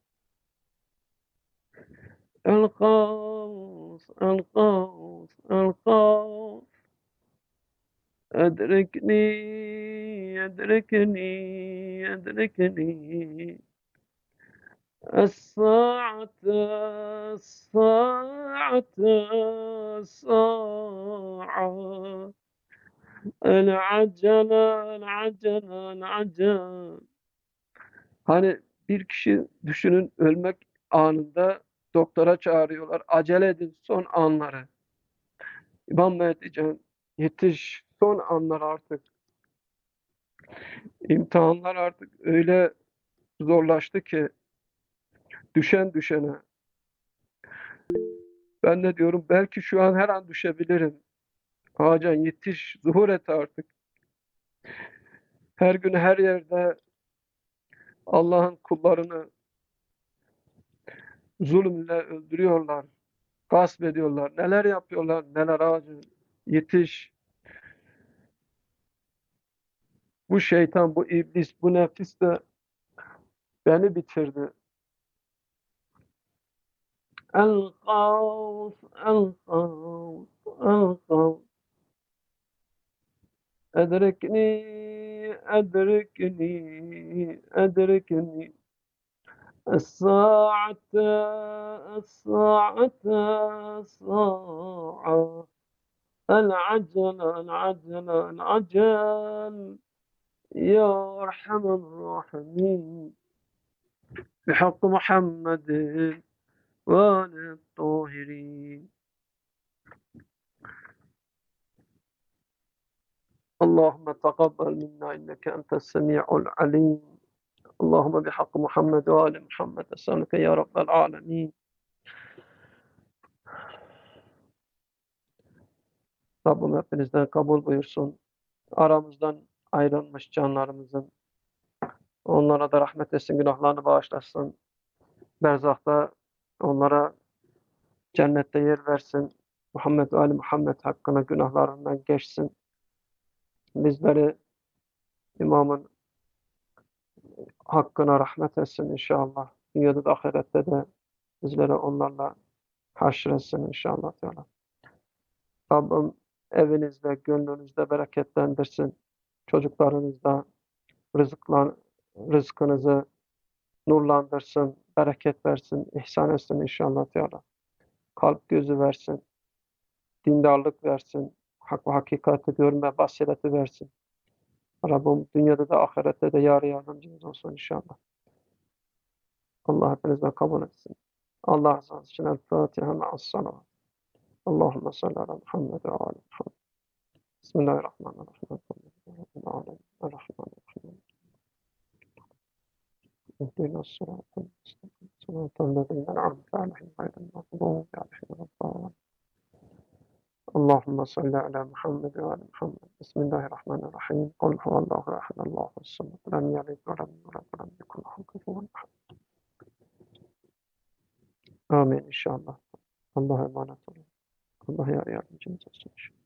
الغوث الغوث الغوث أدركني أدركني أدركني الساعة الساعة الساعة العجل العجل العجل. Hani bir kişi düşünün, ölmek anında doktora çağırıyorlar. Acele edin, son anları. İmam Mehdi Can, yetiş, son anlar artık. İmtihanlar artık öyle zorlaştı ki düşen düşene. Ben de diyorum belki şu an her an düşebilirim. Hacan yetiş, zuhur et artık. Her gün her yerde Allah'ın kullarını zulümle öldürüyorlar, gasp ediyorlar. Neler yapıyorlar, neler Hacan. Yetiş. Bu şeytan, bu iblis, bu nefis de beni bitirdi. El-Gavs, El-Gavs, El-Gavs. Edrekni, edrekni, edrekni. الساعة الساعة الساعة العجل العجل العجل يا أرحم الراحمين بحق محمد وآل الطاهرين. اللهم تقبل منا إنك أنت السميع العليم. اللهم بحق محمد وآل محمد أسألك يا رب العالمين. Rabbim hepinizden kabul buyursun. Aramızdan ayrılmış canlarımızın, onlara da rahmet etsin, günahlarını bağışlasın. Berzakta onlara cennette yer versin. Muhammed ve Ali Muhammed hakkında günahlarından geçsin. Bizleri imamın hakkına rahmet etsin inşallah. Dünyada da ahirette de bizleri onlarla haşretsin inşallah. Teala. Rabbim evinizde, gönlünüzde bereketlendirsin. Çocuklarınızda rızıklan, rızkınızı nurlandırsın, bereket versin, ihsan etsin inşallah Teala. Kalp gözü versin, dindarlık versin, hak ve hakikati görme basireti versin. Rabbim dünyada da ahirette de yar yardımcımız olsun inşallah. Allah hepinizden kabul etsin. Allah rızası için El-Fatiha ma'as-salavat. Allahümme salli ala Muhammed ve ala Muhammed. Bismillahirrahmanirrahim. Elhamdülillahirrahmanirrahim. اهدنا الصراط المستقيم صراط الذين أنعمت عليهم غير المغضوب عليهم ولا الضالين. اللهم صل على محمد وعلى محمد. بسم الله الرحمن الرحيم. قل هو الله أحد الله الصمد لم يلد ولم يولد ولم يكن له كفوا أحد. Amin inşallah. Allah'a emanet olun. Allah'a yardımcınız olsun inşallah.